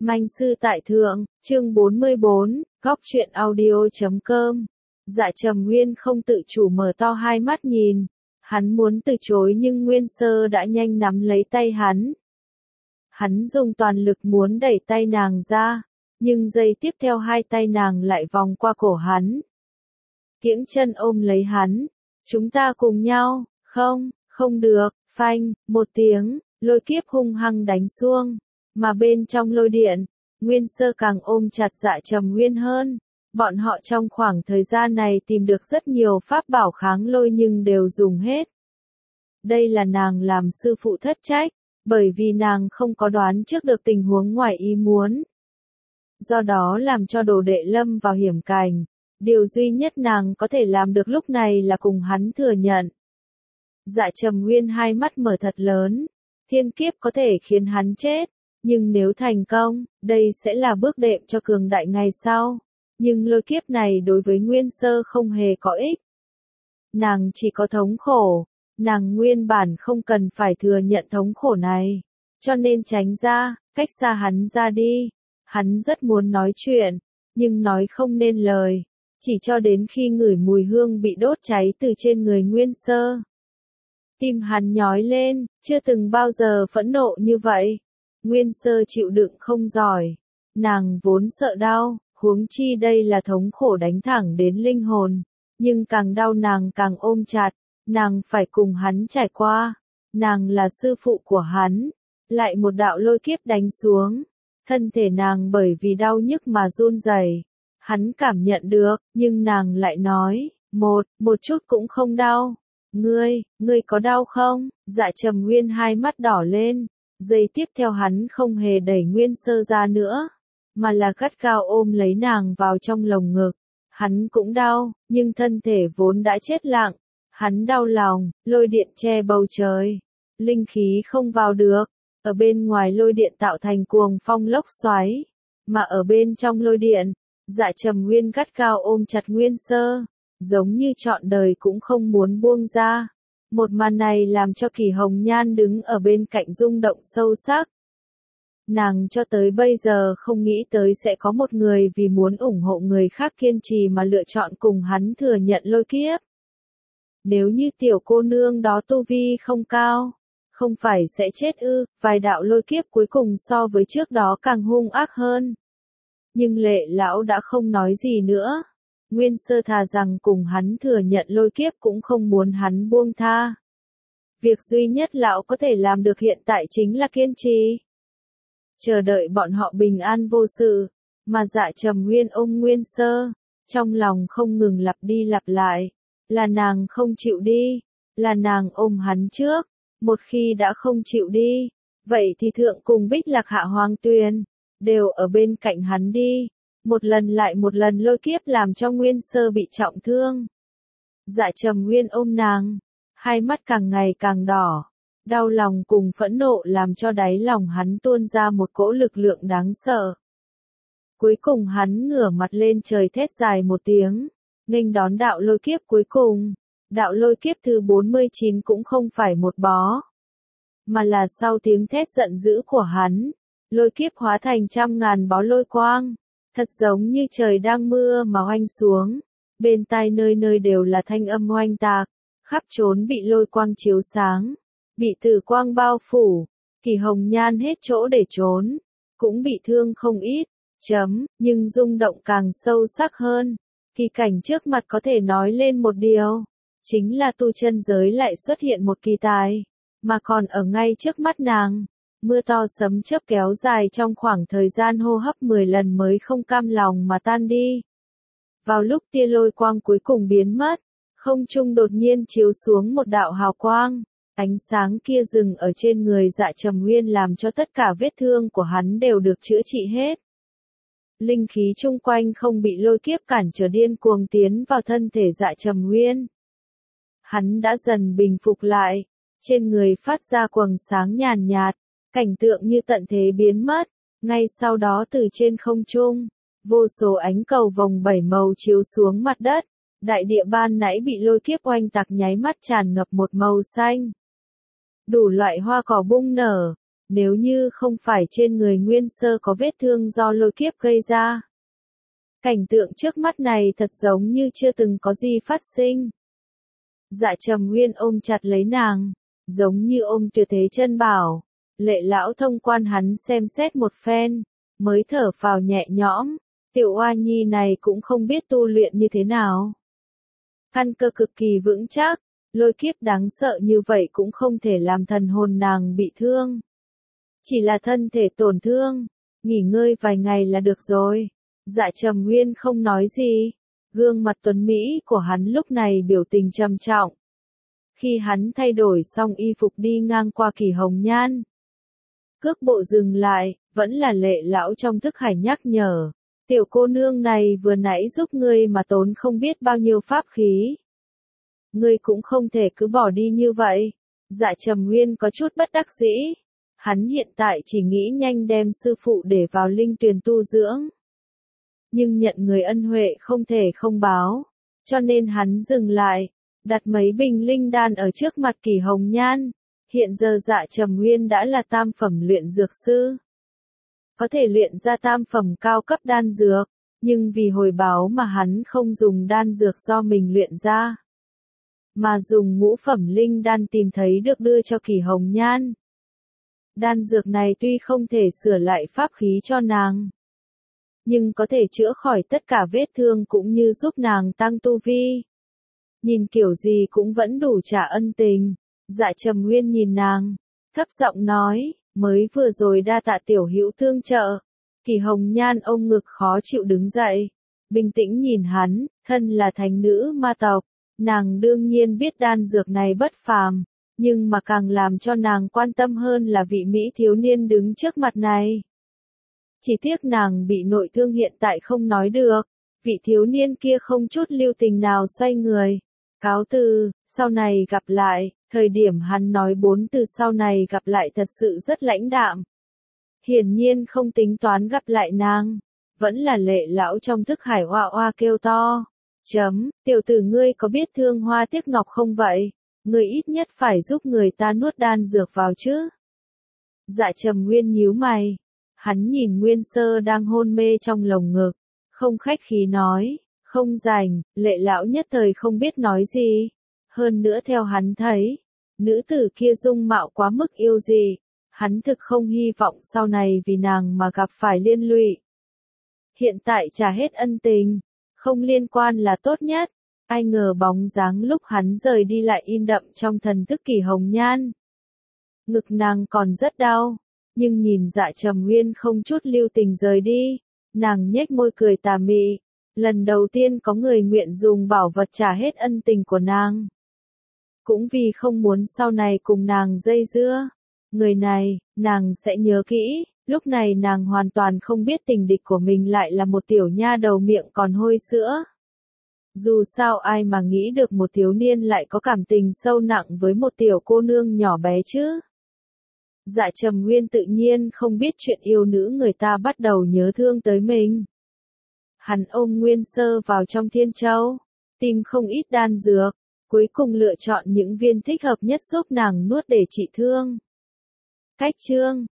Manh sư tại thượng, chương 44, góc truyện audio.com. Dạ Trầm Nguyên không tự chủ mở to hai mắt nhìn. Hắn muốn từ chối nhưng Nguyên Sơ đã nhanh nắm lấy tay hắn. Hắn dùng toàn lực muốn đẩy tay nàng ra, nhưng giây tiếp theo hai tay nàng lại vòng qua cổ hắn. Kiễng chân ôm lấy hắn. Chúng ta cùng nhau, không được, phanh, một tiếng, lôi kiếp hung hăng đánh xuông. Mà bên trong lôi điện, Nguyên Sơ càng ôm chặt Dạ Trầm Nguyên hơn. Bọn họ trong khoảng thời gian này tìm được rất nhiều pháp bảo kháng lôi nhưng đều dùng hết. Đây là nàng làm sư phụ thất trách, bởi vì nàng không có đoán trước được tình huống ngoài ý muốn. Do đó làm cho đồ đệ lâm vào hiểm cảnh. Điều duy nhất nàng có thể làm được lúc này là cùng hắn thừa nhận. Dạ Trầm Nguyên hai mắt mở thật lớn. Thiên kiếp có thể khiến hắn chết. Nhưng nếu thành công, đây sẽ là bước đệm cho cường đại ngày sau. Nhưng lôi kiếp này đối với Nguyên Sơ không hề có ích. Nàng chỉ có thống khổ. Nàng nguyên bản không cần phải thừa nhận thống khổ này. Cho nên tránh ra, cách xa hắn ra đi. Hắn rất muốn nói chuyện, nhưng nói không nên lời. Chỉ cho đến khi ngửi mùi hương bị đốt cháy từ trên người Nguyên Sơ. Tim hắn nhói lên, chưa từng bao giờ phẫn nộ như vậy. Nguyên Sơ chịu đựng không giỏi. Nàng vốn sợ đau, huống chi đây là thống khổ đánh thẳng đến linh hồn. Nhưng càng đau nàng càng ôm chặt, nàng phải cùng hắn trải qua. Nàng là sư phụ của hắn. Lại một đạo lôi kiếp đánh xuống. Thân thể nàng bởi vì đau nhức mà run rẩy. Hắn cảm nhận được, nhưng nàng lại nói, một chút cũng không đau. Ngươi có đau không? Dạ Trầm Nguyên hai mắt đỏ lên. Giây tiếp theo hắn không hề đẩy Nguyên Sơ ra nữa, mà là gắt gao ôm lấy nàng vào trong lồng ngực. Hắn cũng đau, nhưng thân thể vốn đã chết lặng. Hắn đau lòng, lôi điện che bầu trời. Linh khí không vào được. Ở bên ngoài lôi điện tạo thành cuồng phong lốc xoáy. Mà ở bên trong lôi điện, Dạ Trầm Nguyên gắt gao ôm chặt Nguyên Sơ. Giống như trọn đời cũng không muốn buông ra. Một màn này làm cho Kỳ Hồng Nhan đứng ở bên cạnh rung động sâu sắc. Nàng cho tới bây giờ không nghĩ tới sẽ có một người vì muốn ủng hộ người khác kiên trì mà lựa chọn cùng hắn thừa nhận lôi kiếp. Nếu như tiểu cô nương đó tu vi không cao, không phải sẽ chết ư? Vài đạo lôi kiếp cuối cùng so với trước đó càng hung ác hơn. Nhưng Lệ lão đã không nói gì nữa. Nguyên Sơ thà rằng cùng hắn thừa nhận lôi kiếp cũng không muốn hắn buông tha. Việc duy nhất lão có thể làm được hiện tại chính là kiên trì. Chờ đợi bọn họ bình an vô sự. Mà Dạ Trầm Nguyên ôm Nguyên Sơ. Trong lòng không ngừng lặp đi lặp lại. Là nàng không chịu đi. Là nàng ôm hắn trước. Một khi đã không chịu đi. Vậy thì thượng cùng Bích Lạc Hạ Hoàng Tuyền. Đều ở bên cạnh hắn đi. Một lần lại một lần lôi kiếp làm cho Nguyên Sơ bị trọng thương. Dạ Trầm Nguyên ôm nàng. Hai mắt càng ngày càng đỏ. Đau lòng cùng phẫn nộ làm cho đáy lòng hắn tuôn ra một cỗ lực lượng đáng sợ. Cuối cùng hắn ngửa mặt lên trời thét dài một tiếng. Nghênh đón đạo lôi kiếp cuối cùng. Đạo lôi kiếp thứ 49 cũng không phải một bó. Mà là sau tiếng thét giận dữ của hắn. Lôi kiếp hóa thành trăm ngàn bó lôi quang. Thật giống như trời đang mưa mà oanh xuống. Bên tai nơi nơi đều là thanh âm oanh tạc. Khắp trốn bị lôi quang chiếu sáng. Bị tử quang bao phủ. Kỳ Hồng Nhan hết chỗ để trốn. Cũng bị thương không ít. Nhưng rung động càng sâu sắc hơn. Kỳ cảnh trước mặt có thể nói lên một điều. Chính là tu chân giới lại xuất hiện một kỳ tài. Mà còn ở ngay trước mắt nàng. Mưa to sấm chớp kéo dài trong khoảng thời gian hô hấp 10 lần mới không cam lòng mà tan đi. Vào lúc tia lôi quang cuối cùng biến mất, không trung đột nhiên chiếu xuống một đạo hào quang. Ánh sáng kia dừng ở trên người Dạ Trầm Nguyên làm cho tất cả vết thương của hắn đều được chữa trị hết. Linh khí chung quanh không bị lôi kiếp cản trở điên cuồng tiến vào thân thể Dạ Trầm Nguyên. Hắn đã dần bình phục lại, trên người phát ra quầng sáng nhàn nhạt. Cảnh tượng như tận thế biến mất, ngay sau đó từ trên không trung, vô số ánh cầu vòng 7 màu chiếu xuống mặt đất, đại địa ban nãy bị lôi kiếp oanh tạc nháy mắt tràn ngập một màu xanh. Đủ loại hoa cỏ bung nở, nếu như không phải trên người Nguyên Sơ có vết thương do lôi kiếp gây ra. Cảnh tượng trước mắt này thật giống như chưa từng có gì phát sinh. Dạ Trầm Nguyên ôm chặt lấy nàng, giống như ôm tuyệt thế chân bảo. Lệ lão thông quan hắn xem xét một phen, mới thở phào nhẹ nhõm, tiểu oa nhi này cũng không biết tu luyện như thế nào. Căn cơ cực kỳ vững chắc, lôi kiếp đáng sợ như vậy cũng không thể làm thần hồn nàng bị thương. Chỉ là thân thể tổn thương, nghỉ ngơi vài ngày là được rồi. Dạ Trầm Nguyên không nói gì, gương mặt tuấn Mỹ của hắn lúc này biểu tình trầm trọng. Khi hắn thay đổi xong y phục đi ngang qua Kỳ Hồng Nhan, cước bộ dừng lại, vẫn là Lệ lão trong thức hải nhắc nhở. Tiểu cô nương này vừa nãy giúp ngươi mà tốn không biết bao nhiêu pháp khí. Ngươi cũng không thể cứ bỏ đi như vậy. Dạ Trầm Nguyên có chút bất đắc dĩ. Hắn hiện tại chỉ nghĩ nhanh đem sư phụ để vào linh tuyền tu dưỡng. Nhưng nhận người ân huệ không thể không báo. Cho nên hắn dừng lại, đặt mấy bình linh đan ở trước mặt Kỳ Hồng Nhan. Hiện giờ Dạ Trầm Nguyên đã là tam phẩm luyện dược sư. Có thể luyện ra tam phẩm cao cấp đan dược, nhưng vì hồi báo mà hắn không dùng đan dược do mình luyện ra, mà dùng ngũ phẩm linh đan tìm thấy được đưa cho Kỳ Hồng Nhan. Đan dược này tuy không thể sửa lại pháp khí cho nàng, nhưng có thể chữa khỏi tất cả vết thương cũng như giúp nàng tăng tu vi. Nhìn kiểu gì cũng vẫn đủ trả ân tình. Dạ Trầm Nguyên nhìn nàng, thấp giọng nói, mới vừa rồi đa tạ tiểu hữu tương trợ. Kỳ Hồng Nhan ôm ngực khó chịu đứng dậy, bình tĩnh nhìn hắn, thân là thánh nữ ma tộc, nàng đương nhiên biết đan dược này bất phàm, nhưng mà càng làm cho nàng quan tâm hơn là vị mỹ thiếu niên đứng trước mặt này. Chỉ tiếc nàng bị nội thương hiện tại không nói được, vị thiếu niên kia không chút lưu tình nào xoay người. Cáo từ, sau này gặp lại, thời điểm hắn nói 4 từ sau này gặp lại thật sự rất lãnh đạm. Hiển nhiên không tính toán gặp lại nàng, vẫn là Lệ lão trong thức hải oa oa kêu to. Tiểu tử ngươi có biết thương hoa tiếc ngọc không vậy? Ngươi ít nhất phải giúp người ta nuốt đan dược vào chứ. Dạ Trầm Nguyên nhíu mày, hắn nhìn Nguyên Sơ đang hôn mê trong lồng ngực, không khách khí nói. Không rảnh, Lệ lão nhất thời không biết nói gì. Hơn nữa theo hắn thấy, nữ tử kia dung mạo quá mức yêu dị. Hắn thực không hy vọng sau này vì nàng mà gặp phải liên lụy. Hiện tại trả hết ân tình, không liên quan là tốt nhất. Ai ngờ bóng dáng lúc hắn rời đi lại in đậm trong thần thức Kỳ Hồng Nhan. Ngực nàng còn rất đau, nhưng nhìn Dạ Trầm Nguyên không chút lưu tình rời đi, nàng nhếch môi cười tà mị. Lần đầu tiên có người nguyện dùng bảo vật trả hết ân tình của nàng. Cũng vì không muốn sau này cùng nàng dây dưa. Người này, nàng sẽ nhớ kỹ, lúc này nàng hoàn toàn không biết tình địch của mình lại là một tiểu nha đầu miệng còn hôi sữa. Dù sao ai mà nghĩ được một thiếu niên lại có cảm tình sâu nặng với một tiểu cô nương nhỏ bé chứ. Dạ Trầm Nguyên tự nhiên không biết chuyện yêu nữ người ta bắt đầu nhớ thương tới mình. Hắn ôm Nguyên Sơ vào trong Thiên Châu, tìm không ít đan dược, cuối cùng lựa chọn những viên thích hợp nhất giúp nàng nuốt để trị thương. Cách chương